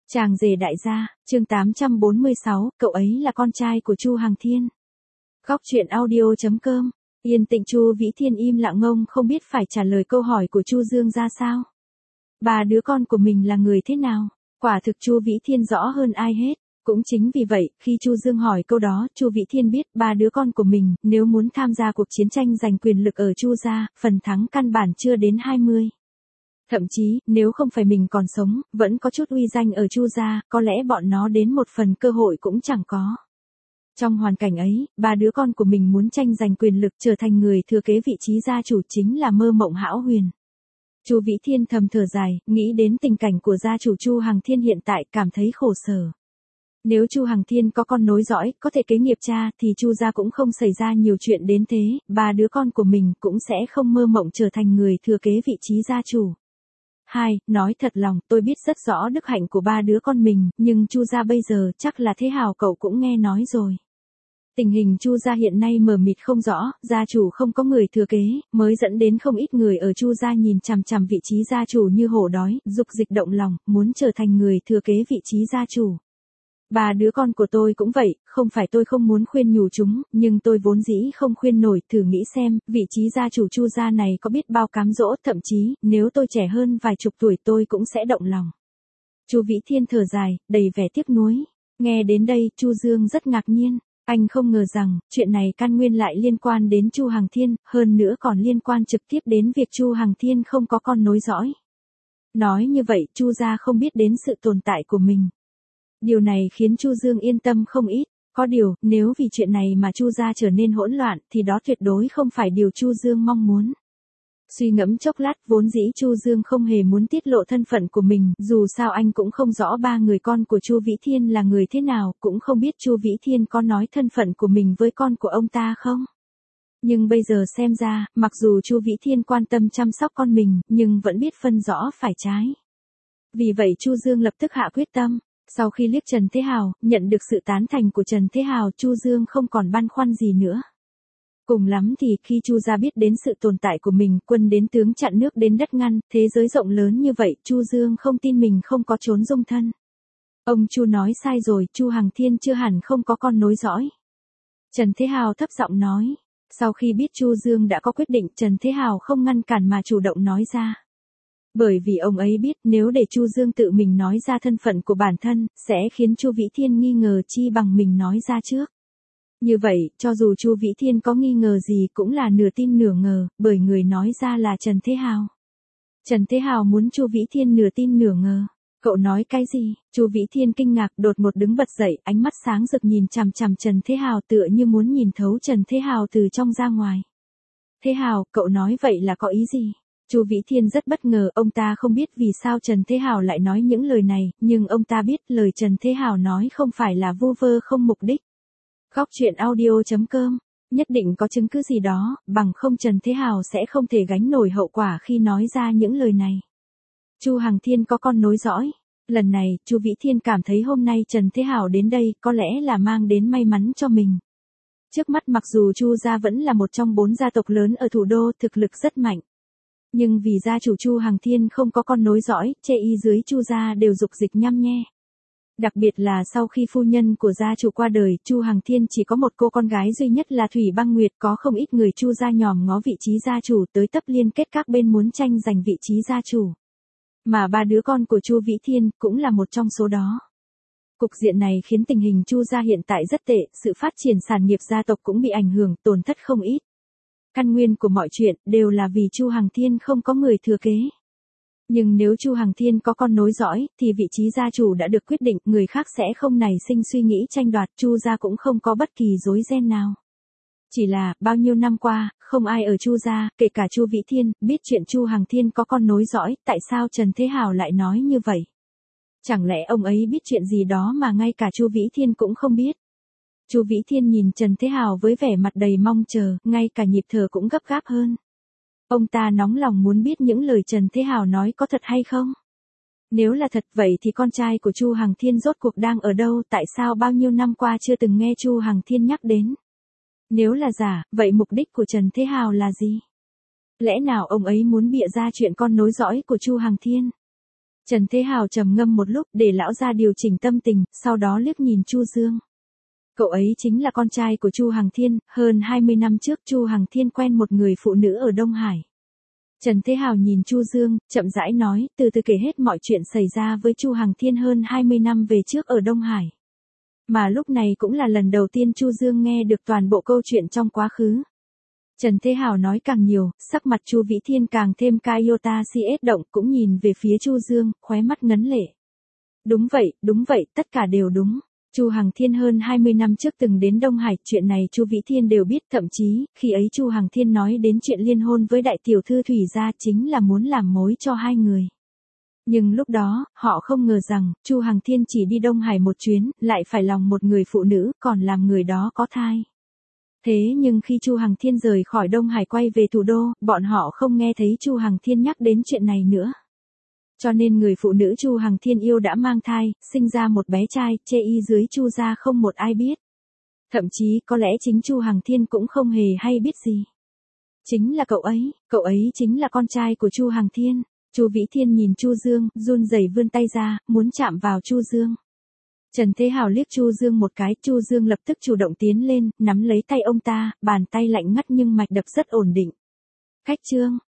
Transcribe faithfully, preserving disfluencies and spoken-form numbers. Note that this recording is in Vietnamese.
Chàng rể đại gia, chương tám trăm bốn mươi sáu, cậu ấy là con trai của Chu Hằng Thiên. Góc truyện audio chấm com. Yên tĩnh. Chu Vĩ Thiên im lặng ngông không biết phải trả lời câu hỏi của Chu Dương ra sao. Ba đứa con của mình là người thế nào? Quả thực Chu Vĩ Thiên rõ hơn ai hết. Cũng chính vì vậy, khi Chu Dương hỏi câu đó, Chu Vĩ Thiên biết ba đứa con của mình, nếu muốn tham gia cuộc chiến tranh giành quyền lực ở Chu gia, phần thắng căn bản chưa đến hai mươi. Thậm chí, nếu không phải mình còn sống, vẫn có chút uy danh ở Chu gia, có lẽ bọn nó đến một phần cơ hội cũng chẳng có. Trong hoàn cảnh ấy, ba đứa con của mình muốn tranh giành quyền lực trở thành người thừa kế vị trí gia chủ chính là mơ mộng hão huyền. Chu Vĩ Thiên thầm thở dài, nghĩ đến tình cảnh của gia chủ Chu Hằng Thiên hiện tại cảm thấy khổ sở. Nếu Chu Hằng Thiên có con nối dõi, có thể kế nghiệp cha, thì Chu gia cũng không xảy ra nhiều chuyện đến thế, ba đứa con của mình cũng sẽ không mơ mộng trở thành người thừa kế vị trí gia chủ. Hai, nói thật lòng, tôi biết rất rõ đức hạnh của ba đứa con mình, nhưng Chu gia bây giờ chắc là thế hào cậu cũng nghe nói rồi. Tình hình Chu gia hiện nay mờ mịt không rõ, gia chủ không có người thừa kế, mới dẫn đến không ít người ở Chu gia nhìn chằm chằm vị trí gia chủ như hổ đói, dục dịch động lòng, muốn trở thành người thừa kế vị trí gia chủ. Ba đứa con của tôi cũng vậy, không phải tôi không muốn khuyên nhủ chúng, nhưng tôi vốn dĩ không khuyên nổi, thử nghĩ xem, vị trí gia chủ Chu gia này có biết bao cám dỗ, thậm chí, nếu tôi trẻ hơn vài chục tuổi tôi cũng sẽ động lòng. Chu Vĩ Thiên thở dài, đầy vẻ tiếc nuối. Nghe đến đây, Chu Dương rất ngạc nhiên, anh không ngờ rằng, chuyện này căn nguyên lại liên quan đến Chu Hằng Thiên, hơn nữa còn liên quan trực tiếp đến việc Chu Hằng Thiên không có con nối dõi. Nói như vậy, Chu gia không biết đến sự tồn tại của mình. Điều này khiến Chu Dương yên tâm không ít, có điều, nếu vì chuyện này mà Chu gia trở nên hỗn loạn, thì đó tuyệt đối không phải điều Chu Dương mong muốn. Suy ngẫm chốc lát, vốn dĩ Chu Dương không hề muốn tiết lộ thân phận của mình, dù sao anh cũng không rõ ba người con của Chu Vĩ Thiên là người thế nào, cũng không biết Chu Vĩ Thiên có nói thân phận của mình với con của ông ta không. Nhưng bây giờ xem ra, mặc dù Chu Vĩ Thiên quan tâm chăm sóc con mình, nhưng vẫn biết phân rõ phải trái. Vì vậy Chu Dương lập tức hạ quyết tâm. Sau khi liếc Trần Thế Hào, nhận được sự tán thành của Trần Thế Hào, Chu Dương không còn băn khoăn gì nữa. Cùng lắm thì khi Chu gia biết đến sự tồn tại của mình, quân đến tướng chặn nước đến đất ngăn, thế giới rộng lớn như vậy, Chu Dương không tin mình không có trốn dung thân. Ông Chu nói sai rồi, Chu Hằng Thiên chưa hẳn không có con nối dõi. Trần Thế Hào thấp giọng nói. Sau khi biết Chu Dương đã có quyết định, Trần Thế Hào không ngăn cản mà chủ động nói ra. Bởi vì ông ấy biết nếu để Chu Dương tự mình nói ra thân phận của bản thân, sẽ khiến Chu Vĩ Thiên nghi ngờ chi bằng mình nói ra trước. Như vậy, cho dù Chu Vĩ Thiên có nghi ngờ gì cũng là nửa tin nửa ngờ, bởi người nói ra là Trần Thế Hào. Trần Thế Hào muốn Chu Vĩ Thiên nửa tin nửa ngờ. Cậu nói cái gì? Chu Vĩ Thiên kinh ngạc đột một đứng bật dậy, ánh mắt sáng rực nhìn chằm chằm Trần Thế Hào tựa như muốn nhìn thấu Trần Thế Hào từ trong ra ngoài. Thế Hào, cậu nói vậy là có ý gì? Chu Vĩ Thiên rất bất ngờ, ông ta không biết vì sao Trần Thế Hào lại nói những lời này, nhưng ông ta biết lời Trần Thế Hào nói không phải là vu vơ không mục đích. Góc truyện audio chấm com, nhất định có chứng cứ gì đó, bằng không Trần Thế Hào sẽ không thể gánh nổi hậu quả khi nói ra những lời này. Chu Hằng Thiên có con nối dõi. Lần này, Chu Vĩ Thiên cảm thấy hôm nay Trần Thế Hào đến đây có lẽ là mang đến may mắn cho mình. Trước mắt mặc dù Chu gia vẫn là một trong bốn gia tộc lớn ở thủ đô, thực lực rất mạnh. Nhưng vì gia chủ Chu Hằng Thiên không có con nối dõi, chê y dưới Chu gia đều dục dịch nhăm nhe. Đặc biệt là sau khi phu nhân của gia chủ qua đời, Chu Hằng Thiên chỉ có một cô con gái duy nhất là Thủy Băng Nguyệt, có không ít người Chu gia nhòm ngó vị trí gia chủ tới tấp liên kết các bên muốn tranh giành vị trí gia chủ. Mà ba đứa con của Chu Vĩ Thiên cũng là một trong số đó. Cục diện này khiến tình hình Chu gia hiện tại rất tệ, sự phát triển sản nghiệp gia tộc cũng bị ảnh hưởng, tổn thất không ít. Căn nguyên của mọi chuyện đều là vì Chu Hằng Thiên không có người thừa kế. Nhưng nếu Chu Hằng Thiên có con nối dõi, thì vị trí gia chủ đã được quyết định, người khác sẽ không nảy sinh suy nghĩ tranh đoạt, Chu gia cũng không có bất kỳ rối ren nào. Chỉ là, bao nhiêu năm qua, không ai ở Chu gia, kể cả Chu Vĩ Thiên, biết chuyện Chu Hằng Thiên có con nối dõi, tại sao Trần Thế Hào lại nói như vậy? Chẳng lẽ ông ấy biết chuyện gì đó mà ngay cả Chu Vĩ Thiên cũng không biết? Chu Vĩ Thiên nhìn Trần Thế Hào với vẻ mặt đầy mong chờ, ngay cả nhịp thở cũng gấp gáp hơn. Ông ta nóng lòng muốn biết những lời Trần Thế Hào nói có thật hay không? Nếu là thật vậy thì con trai của Chu Hằng Thiên rốt cuộc đang ở đâu, tại sao bao nhiêu năm qua chưa từng nghe Chu Hằng Thiên nhắc đến? Nếu là giả, vậy mục đích của Trần Thế Hào là gì? Lẽ nào ông ấy muốn bịa ra chuyện con nối dõi của Chu Hằng Thiên? Trần Thế Hào trầm ngâm một lúc để lão gia điều chỉnh tâm tình, sau đó liếc nhìn Chu Dương. Cậu ấy chính là con trai của Chu Hằng Thiên, hơn hai mươi năm trước Chu Hằng Thiên quen một người phụ nữ ở Đông Hải. Trần Thế Hào nhìn Chu Dương, chậm rãi nói, từ từ kể hết mọi chuyện xảy ra với Chu Hằng Thiên hơn hai mươi năm về trước ở Đông Hải. Mà lúc này cũng là lần đầu tiên Chu Dương nghe được toàn bộ câu chuyện trong quá khứ. Trần Thế Hào nói càng nhiều, sắc mặt Chu Vĩ Thiên càng thêm ca iota cs động, cũng nhìn về phía Chu Dương, khóe mắt ngấn lệ. Đúng vậy, đúng vậy, tất cả đều đúng. Chu Hằng Thiên hơn hai mươi năm trước từng đến Đông Hải, chuyện này Chu Vĩ Thiên đều biết, thậm chí, khi ấy Chu Hằng Thiên nói đến chuyện liên hôn với đại tiểu thư Thủy gia chính là muốn làm mối cho hai người. Nhưng lúc đó, họ không ngờ rằng, Chu Hằng Thiên chỉ đi Đông Hải một chuyến, lại phải lòng một người phụ nữ, còn làm người đó có thai. Thế nhưng khi Chu Hằng Thiên rời khỏi Đông Hải quay về thủ đô, bọn họ không nghe thấy Chu Hằng Thiên nhắc đến chuyện này nữa. Cho nên người phụ nữ Chu Hằng Thiên yêu đã mang thai, sinh ra một bé trai, chê y dưới Chu gia không một ai biết. Thậm chí có lẽ chính Chu Hằng Thiên cũng không hề hay biết gì. Chính là cậu ấy, cậu ấy chính là con trai của Chu Hằng Thiên. Chu Vĩ Thiên nhìn Chu Dương, run rẩy vươn tay ra, muốn chạm vào Chu Dương. Trần Thế Hào liếc Chu Dương một cái, Chu Dương lập tức chủ động tiến lên, nắm lấy tay ông ta, bàn tay lạnh ngắt nhưng mạch đập rất ổn định. Khách Trương,